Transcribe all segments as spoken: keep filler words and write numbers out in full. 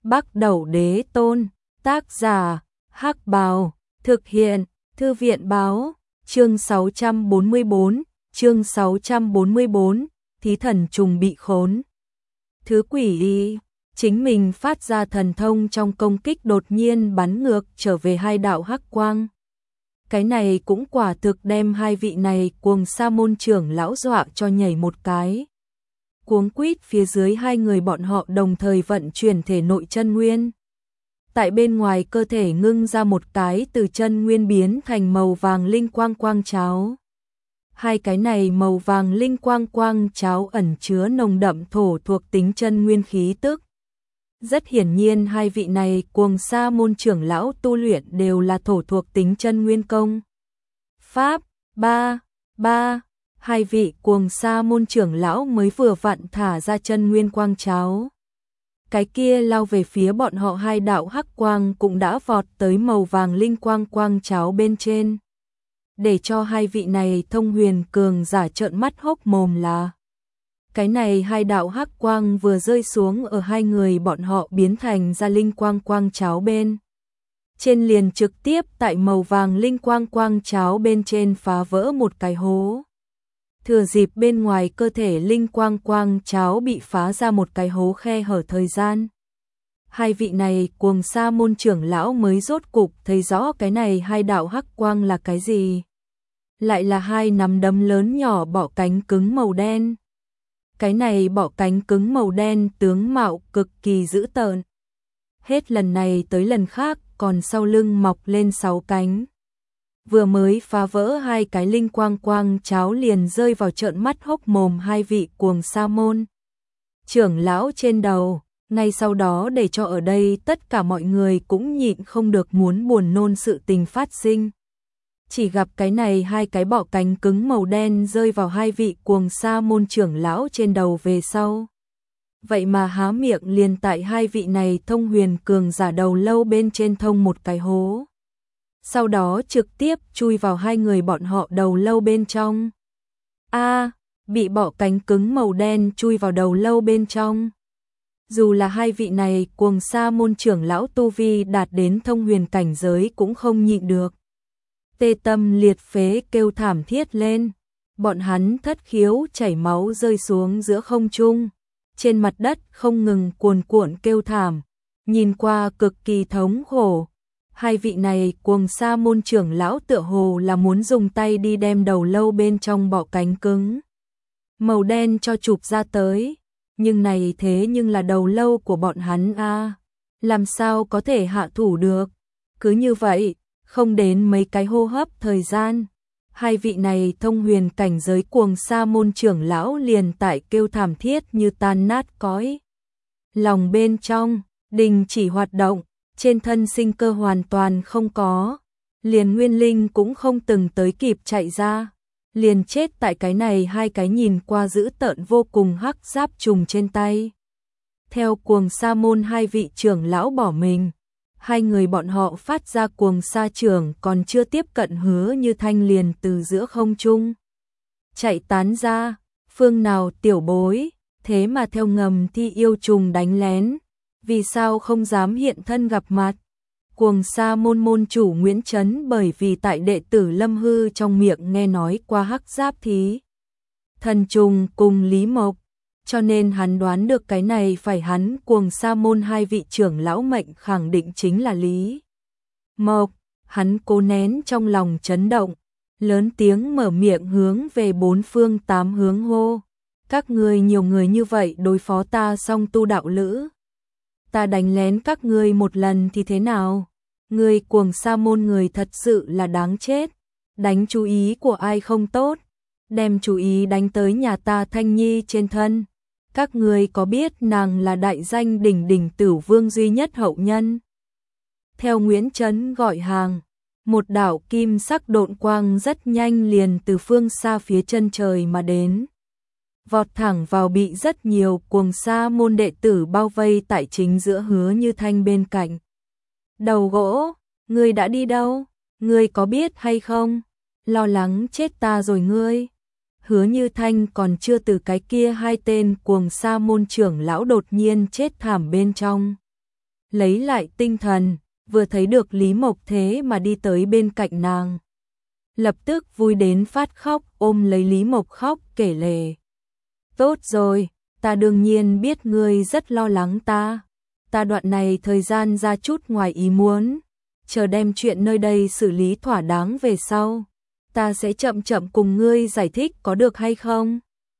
Bắc Đẩu Đế Tôn, tác giả, Hắc Bào, thực hiện, Thư viện Báo, chương sáu trăm bốn mươi bốn, chương sáu trăm bốn mươi bốn, thí thần trùng bị khốn. Thứ quỷ đi, chính mình phát ra thần thông trong công kích đột nhiên bắn ngược trở về hai đạo hắc quang. Cái này cũng quả thực đem hai vị này cuồng sa môn trưởng lão dọa cho nhảy một cái. Cuống quýt phía dưới hai người bọn họ đồng thời vận chuyển thể nội chân nguyên. Tại bên ngoài cơ thể ngưng ra một cái từ chân nguyên biến thành màu vàng linh quang quang cháo. Hai cái này màu vàng linh quang quang cháo ẩn chứa nồng đậm thổ thuộc tính chân nguyên khí tức. Rất hiển nhiên hai vị này cuồng sa môn trưởng lão tu luyện đều là thổ thuộc tính chân nguyên công. Pháp, ba, ba, hai vị cuồng sa môn trưởng lão mới vừa vặn thả ra chân nguyên quang cháo. Cái kia lao về phía bọn họ hai đạo hắc quang cũng đã vọt tới màu vàng linh quang quang cháo bên trên. Để cho hai vị này thông huyền cường giả trợn mắt hốc mồm là cái này hai đạo hắc quang vừa rơi xuống ở hai người bọn họ biến thành ra linh quang quang cháo bên trên liền trực tiếp tại màu vàng linh quang quang cháo bên trên phá vỡ một cái hố. Thừa dịp bên ngoài cơ thể linh quang quang cháo bị phá ra một cái hố khe hở thời gian. Hai vị này cuồng sa môn trưởng lão mới rốt cục thấy rõ cái này hai đạo hắc quang là cái gì. Lại là hai nắm đấm lớn nhỏ bọ cánh cứng màu đen. Cái này bọ cánh cứng màu đen tướng mạo cực kỳ dữ tợn. Hết lần này tới lần khác còn sau lưng mọc lên sáu cánh. Vừa mới phá vỡ hai cái linh quang quang cháo liền rơi vào trợn mắt hốc mồm hai vị cuồng sa môn trưởng lão trên đầu. Ngay sau đó để cho ở đây tất cả mọi người cũng nhịn không được muốn buồn nôn sự tình phát sinh. Chỉ gặp cái này hai cái bọ cánh cứng màu đen rơi vào hai vị cuồng sa môn trưởng lão trên đầu về sau. Vậy mà há miệng liền tại hai vị này thông huyền cường giả đầu lâu bên trên thông một cái hố. Sau đó trực tiếp chui vào hai người bọn họ đầu lâu bên trong. A, bị bọ cánh cứng màu đen chui vào đầu lâu bên trong. Dù là hai vị này cuồng sa môn trưởng lão tu vi đạt đến thông huyền cảnh giới cũng không nhịn được. Tê tâm liệt phế kêu thảm thiết lên. Bọn hắn thất khiếu chảy máu rơi xuống giữa không trung. Trên mặt đất không ngừng cuồn cuộn kêu thảm. Nhìn qua cực kỳ thống khổ. Hai vị này cuồng sa môn trưởng lão tựa hồ là muốn dùng tay đi đem đầu lâu bên trong bọ cánh cứng màu đen cho chụp ra tới. Nhưng này thế nhưng là đầu lâu của bọn hắn a, à, làm sao có thể hạ thủ được. Cứ như vậy, không đến mấy cái hô hấp thời gian, hai vị này thông huyền cảnh giới cuồng sa môn trưởng lão liền tại kêu thảm thiết như tan nát cõi lòng bên trong, đình chỉ hoạt động, trên thân sinh cơ hoàn toàn không có, liền nguyên linh cũng không từng tới kịp chạy ra. Liền chết tại cái này hai cái nhìn qua dữ tợn vô cùng hắc giáp trùng trên tay. Theo cuồng sa môn hai vị trưởng lão bỏ mình, hai người bọn họ phát ra cuồng sa trưởng còn chưa tiếp cận Hứa Như Thanh liền từ giữa không trung chạy tán ra. Phương nào tiểu bối, thế mà theo ngầm thi yêu trùng đánh lén, vì sao không dám hiện thân gặp mặt. Cuồng sa môn môn chủ Nguyễn Trấn bởi vì tại đệ tử Lâm Hư trong miệng nghe nói qua hắc giáp thí thần trùng cùng Lý Mộc, cho nên hắn đoán được cái này phải hắn cuồng sa môn hai vị trưởng lão mệnh khẳng định chính là Lý Mộc. Hắn cố nén trong lòng chấn động, lớn tiếng mở miệng hướng về bốn phương tám hướng hô. Các ngươi nhiều người như vậy đối phó ta song tu đạo lữ. Ta đánh lén các ngươi một lần thì thế nào? Ngươi cuồng sa môn người thật sự là đáng chết. Đánh chú ý của ai không tốt, đem chú ý đánh tới nhà ta Thanh Nhi trên thân. Các ngươi có biết nàng là đại danh đỉnh đỉnh Tửu Vương duy nhất hậu nhân? Theo Nguyễn Trấn gọi hàng, một đạo kim sắc độn quang rất nhanh liền từ phương xa phía chân trời mà đến. Vọt thẳng vào bị rất nhiều cuồng sa môn đệ tử bao vây tại chính giữa Hứa Như Thanh bên cạnh. Đầu gỗ, ngươi đã đi đâu? Ngươi có biết hay không? Lo lắng chết ta rồi ngươi. Hứa Như Thanh còn chưa từ cái kia hai tên cuồng sa môn trưởng lão đột nhiên chết thảm bên trong lấy lại tinh thần, vừa thấy được Lý Mộc thế mà đi tới bên cạnh nàng. Lập tức vui đến phát khóc, ôm lấy Lý Mộc khóc kể lể. Tốt rồi, ta đương nhiên biết ngươi rất lo lắng ta. Ta đoạn này thời gian ra chút ngoài ý muốn, chờ đem chuyện nơi đây xử lý thỏa đáng về sau. Ta sẽ chậm chậm cùng ngươi giải thích có được hay không?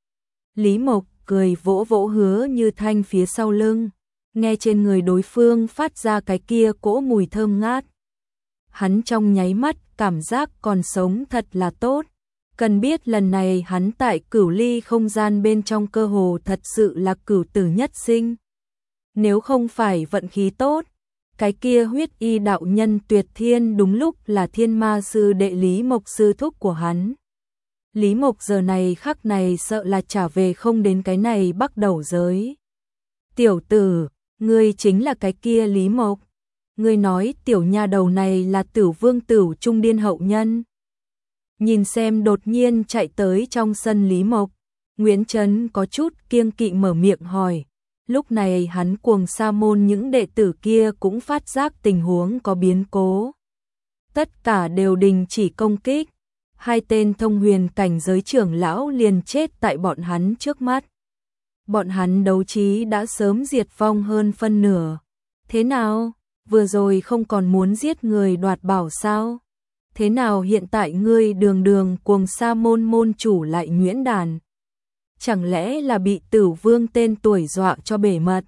Lý Mộc cười vỗ vỗ Hứa Như Thanh phía sau lưng, nghe trên người đối phương phát ra cái kia cỗ mùi thơm ngát. Hắn trong nháy mắt cảm giác còn sống thật là tốt. Cần biết lần này hắn tại cửu ly không gian bên trong cơ hồ thật sự là cửu tử nhất sinh. Nếu không phải vận khí tốt, cái kia huyết y đạo nhân Tuyệt Thiên đúng lúc là thiên ma sư đệ Lý Mộc sư thúc của hắn. Lý Mộc giờ này khắc này sợ là trả về không đến cái này bắt đầu giới. Tiểu tử, ngươi chính là cái kia Lý Mộc. Ngươi nói tiểu nha đầu này là Tử Vương Tửu Trung Điên hậu nhân. Nhìn xem đột nhiên chạy tới trong sân Lý Mộc, Nguyễn Trấn có chút kiêng kỵ mở miệng hỏi. Lúc này hắn Cuồng Sa môn những đệ tử kia cũng phát giác tình huống có biến cố. Tất cả đều đình chỉ công kích. Hai tên thông huyền cảnh giới trưởng lão liền chết tại bọn hắn trước mắt. Bọn hắn đấu trí đã sớm diệt vong hơn phân nửa. Thế nào? Vừa rồi không còn muốn giết người đoạt bảo sao? Thế nào hiện tại ngươi đường đường Cuồng Sa môn môn chủ lại nhuyễn đàn? Chẳng lẽ là bị Tử Vương tên tuổi dọa cho bể mật?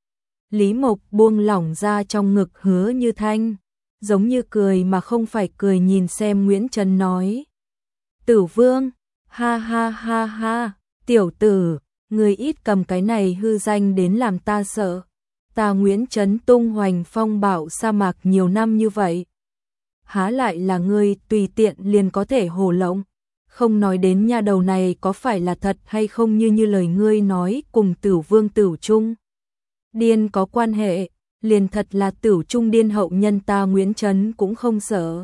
Lý Mộc buông lỏng ra trong ngực Hứa Như Thanh, giống như cười mà không phải cười nhìn xem Nguyễn Trấn nói. Tử Vương, ha ha ha ha, tiểu tử, ngươi ít cầm cái này hư danh đến làm ta sợ. Ta Nguyễn Trấn tung hoành phong bạo sa mạc nhiều năm như vậy. Há lại là ngươi tùy tiện liền có thể hồ lộng. Không nói đến nha đầu này có phải là thật hay không như như lời ngươi nói cùng Tử Vương Tửu Trung Điên có quan hệ, liền thật là Tửu Trung Điên hậu nhân ta Nguyễn Trấn cũng không sợ.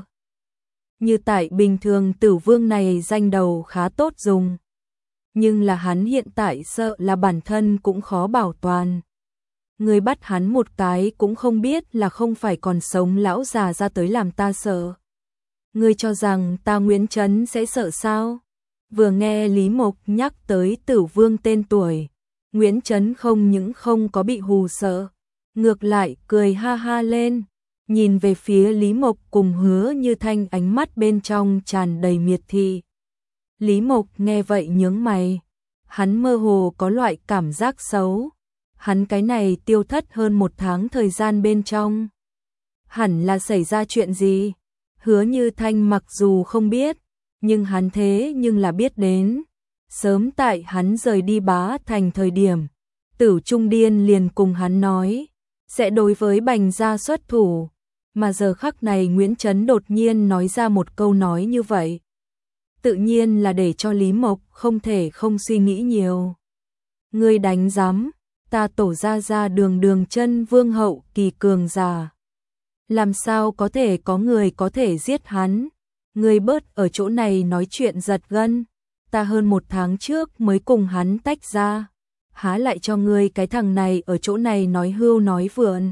Như tại bình thường Tử Vương này danh đầu khá tốt dùng, nhưng là hắn hiện tại sợ là bản thân cũng khó bảo toàn. Ngươi bắt hắn một cái cũng không biết là không phải còn sống lão già ra tới làm ta sợ. Ngươi cho rằng ta Nguyễn Trấn sẽ sợ sao? Vừa nghe Lý Mộc nhắc tới Tử Vương tên tuổi, Nguyễn Trấn không những không có bị hù sợ, ngược lại cười ha ha lên, nhìn về phía Lý Mộc cùng Hứa Như Thanh ánh mắt bên trong tràn đầy miệt thị. Lý Mộc nghe vậy nhướng mày, hắn mơ hồ có loại cảm giác xấu. Hắn cái này tiêu thất hơn một tháng thời gian bên trong. Hẳn là xảy ra chuyện gì? Hứa Như Thanh mặc dù không biết, nhưng hắn thế nhưng là biết đến. Sớm tại hắn rời đi Bá Thành thời điểm, Tử Trung Điên liền cùng hắn nói, sẽ đối với Bành gia xuất thủ. Mà giờ khắc này Nguyễn Trấn đột nhiên nói ra một câu nói như vậy. Tự nhiên là để cho Lý Mộc không thể không suy nghĩ nhiều. Ngươi đánh giám, ta tổ ra ra đường đường chân vương hậu kỳ cường già. Làm sao có thể có người có thể giết hắn? Ngươi bớt ở chỗ này nói chuyện giật gân. Ta hơn một tháng trước mới cùng hắn tách ra. Há lại cho ngươi cái thằng này ở chỗ này nói hưu nói vượn.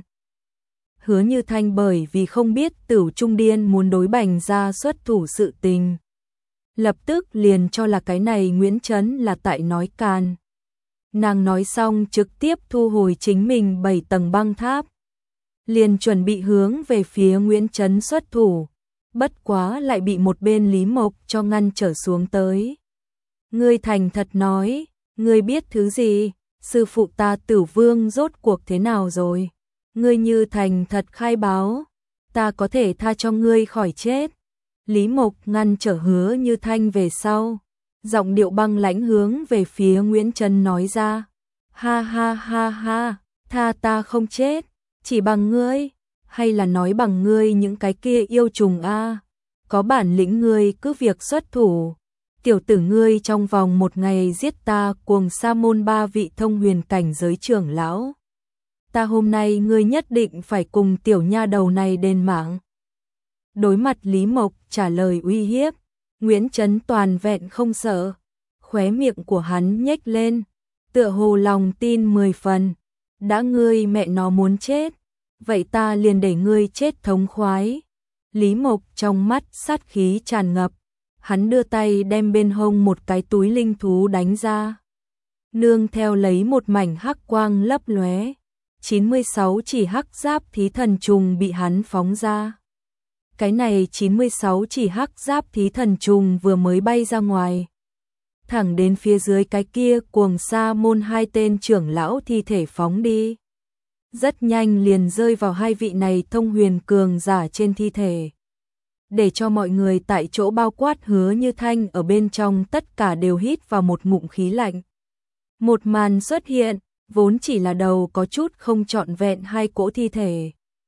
Hứa Như Thanh bởi vì không biết Tửu Trung Điên muốn đối Bành gia xuất thủ sự tình, lập tức liền cho là cái này Nguyễn Trấn là tại nói can. Nàng nói xong trực tiếp thu hồi chính mình bảy tầng băng tháp, liền chuẩn bị hướng về phía Nguyễn Trấn xuất thủ, bất quá lại bị một bên Lý Mộc cho ngăn trở xuống tới. Ngươi thành thật nói, ngươi biết thứ gì? Sư phụ ta Tử Vương rốt cuộc thế nào rồi? Ngươi như thành thật khai báo, ta có thể tha cho ngươi khỏi chết. Lý Mộc ngăn trở Hứa Như Thanh về sau, giọng điệu băng lãnh hướng về phía Nguyễn Trấn nói ra. Ha ha ha ha, tha ta không chết, chỉ bằng ngươi, hay là nói bằng ngươi những cái kia yêu trùng a? Có bản lĩnh ngươi cứ việc xuất thủ. Tiểu tử ngươi trong vòng một ngày giết ta Cuồng Sa môn ba vị thông huyền cảnh giới trưởng lão. Ta hôm nay ngươi nhất định phải cùng tiểu nha đầu này đền mạng. Đối mặt Lý Mộc trả lời uy hiếp, Nguyễn Trấn toàn vẹn không sợ, khóe miệng của hắn nhếch lên, tựa hồ lòng tin mười phần. Đã ngươi mẹ nó muốn chết, vậy ta liền để ngươi chết thống khoái. Lý Mộc trong mắt sát khí tràn ngập, hắn đưa tay đem bên hông một cái túi linh thú đánh ra. Nương theo lấy một mảnh hắc quang lấp lóe, chín mươi sáu chỉ hắc giáp thí thần trùng bị hắn phóng ra. Cái này chín mươi sáu chỉ hắc giáp thí thần trùng vừa mới bay ra ngoài, thẳng đến phía dưới cái kia cuồng sa môn hai tên trưởng lão thi thể phóng đi. Rất nhanh liền rơi vào hai vị này thông huyền cường giả trên thi thể. Để cho mọi người tại chỗ bao quát Hứa Như Thanh ở bên trong tất cả đều hít vào một ngụm khí lạnh. Một màn xuất hiện, vốn chỉ là đầu có chút không trọn vẹn hai cỗ thi thể.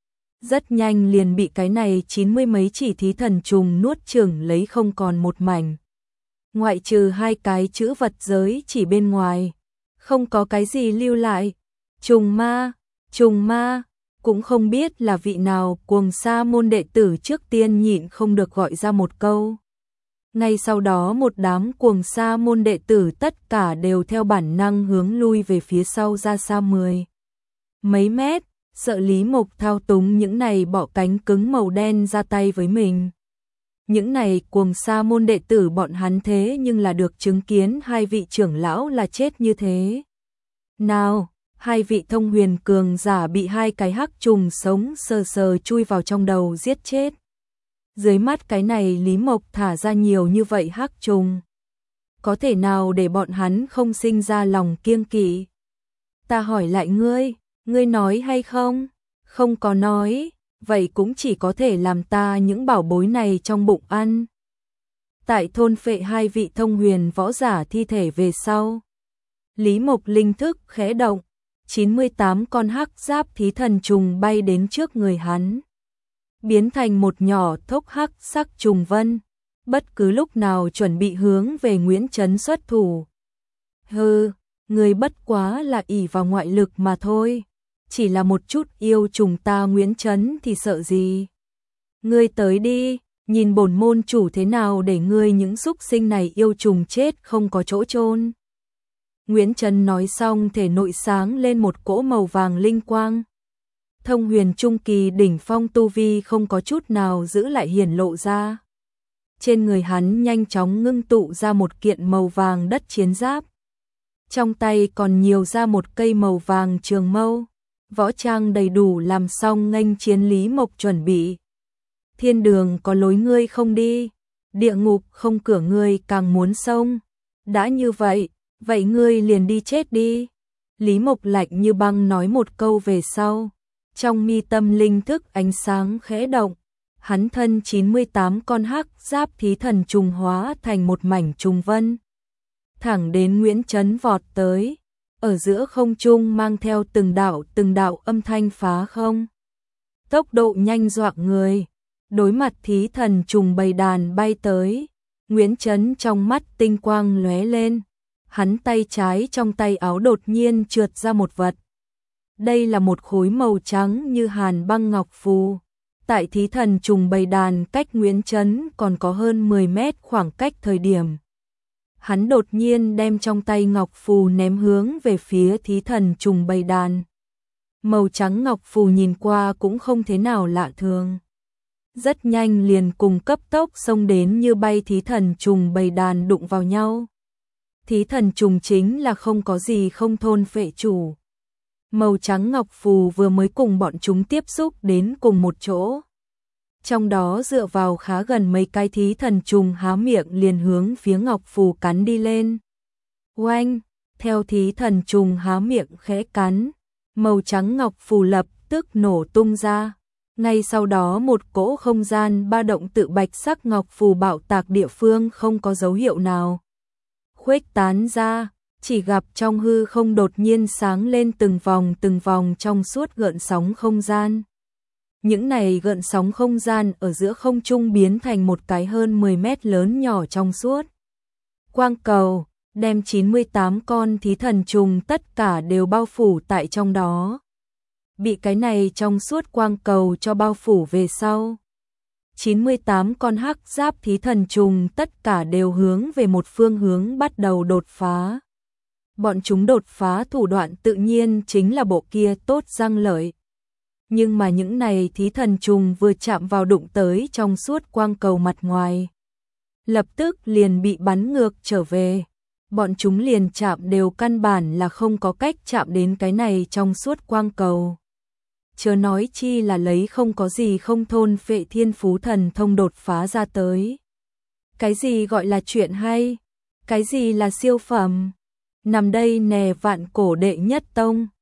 Rất nhanh liền bị cái này chín mươi mấy chỉ thí thần trùng nuốt chửng lấy không còn một mảnh. Ngoại trừ hai cái chữ vật giới chỉ bên ngoài, không có cái gì lưu lại. Trùng ma, trùng ma, cũng không biết là vị nào cuồng sa môn đệ tử trước tiên nhịn không được gọi ra một câu. Ngay sau đó một đám cuồng sa môn đệ tử tất cả đều theo bản năng hướng lui về phía sau ra xa mười mấy mét, sợ Lý Mộc thao túng những này bọ cánh cứng màu đen ra tay với mình. Những này cuồng sa môn đệ tử bọn hắn thế nhưng là được chứng kiến hai vị trưởng lão là chết như thế. Nào, hai vị thông huyền cường giả bị hai cái hắc trùng sống sờ sờ chui vào trong đầu giết chết. Dưới mắt cái này Lý Mộc thả ra nhiều như vậy hắc trùng, có thể nào để bọn hắn không sinh ra lòng kiêng kỵ? Ta hỏi lại ngươi, ngươi nói hay không? Không có nói, vậy cũng chỉ có thể làm ta những bảo bối này trong bụng ăn. Tại thôn phệ hai vị thông huyền võ giả thi thể về sau, Lý Mộc linh thức khẽ động, chín mươi tám con hắc giáp thí thần trùng bay đến trước người hắn, biến thành một nhỏ thốc hắc sắc trùng vân, bất cứ lúc nào chuẩn bị hướng về Nguyễn Chấn xuất thủ. Hừ, người bất quá là ỷ vào ngoại lực mà thôi, chỉ là một chút yêu trùng ta Nguyễn Chấn thì sợ gì. Ngươi tới đi, nhìn bổn môn chủ thế nào để ngươi những súc sinh này yêu trùng chết không có chỗ chôn. Nguyễn Chấn nói xong thể nội sáng lên một cỗ màu vàng linh quang. Thông huyền trung kỳ đỉnh phong tu vi không có chút nào giữ lại hiển lộ ra. Trên người hắn nhanh chóng ngưng tụ ra một kiện màu vàng đất chiến giáp. Trong tay còn nhiều ra một cây màu vàng trường mâu. Võ trang đầy đủ làm xong nghênh chiến Lý Mộc chuẩn bị. Thiên đường có lối ngươi không đi, địa ngục không cửa ngươi càng muốn xông. Đã như vậy, vậy ngươi liền đi chết đi. Lý Mộc lạnh như băng nói một câu về sau. Trong mi tâm linh thức ánh sáng khẽ động, hắn thân chín mươi tám con hắc giáp thí thần trùng hóa thành một mảnh trùng vân. Thẳng đến Nguyễn Chấn vọt tới, ở giữa không trung mang theo từng đạo từng đạo âm thanh phá không. Tốc độ nhanh dọa người, đối mặt thí thần trùng bầy đàn bay tới, Nguyễn Chấn trong mắt tinh quang lóe lên, hắn tay trái trong tay áo đột nhiên trượt ra một vật. Đây là một khối màu trắng như hàn băng ngọc phù. Tại thí thần trùng bầy đàn cách Nguyễn Chấn còn có hơn mười mét khoảng cách thời điểm. Hắn đột nhiên đem trong tay ngọc phù ném hướng về phía thí thần trùng bầy đàn. Màu trắng ngọc phù nhìn qua cũng không thế nào lạ thường. Rất nhanh liền cùng cấp tốc xông đến như bay thí thần trùng bầy đàn đụng vào nhau. Thí thần trùng chính là không có gì không thôn phệ chủ. Màu trắng ngọc phù vừa mới cùng bọn chúng tiếp xúc đến cùng một chỗ. Trong đó dựa vào khá gần mấy cái thí thần trùng há miệng liền hướng phía ngọc phù cắn đi lên. Oanh, theo thí thần trùng há miệng khẽ cắn, màu trắng ngọc phù lập tức nổ tung ra. Ngay sau đó một cỗ không gian ba động tự bạch sắc ngọc phù bạo tạc địa phương không có dấu hiệu nào khuếch tán ra. Chỉ gặp trong hư không đột nhiên sáng lên từng vòng từng vòng trong suốt gợn sóng không gian. Những này gợn sóng không gian ở giữa không trung biến thành một cái hơn mười mét lớn nhỏ trong suốt quang cầu, đem chín mươi tám con thí thần trùng tất cả đều bao phủ tại trong đó. Bị cái này trong suốt quang cầu cho bao phủ về sau, chín mươi tám con hắc giáp thí thần trùng tất cả đều hướng về một phương hướng bắt đầu đột phá. Bọn chúng đột phá thủ đoạn tự nhiên chính là bộ kia tốt răng lợi. Nhưng mà những này thí thần trùng vừa chạm vào đụng tới trong suốt quang cầu mặt ngoài, lập tức liền bị bắn ngược trở về. Bọn chúng liền chạm đều căn bản là không có cách chạm đến cái này trong suốt quang cầu. Chớ nói chi là lấy không có gì không thôn phệ thiên phú thần thông đột phá ra tới. Cái gì gọi là chuyện hay? Cái gì là siêu phẩm? Nằm đây nè vạn cổ đệ nhất tông.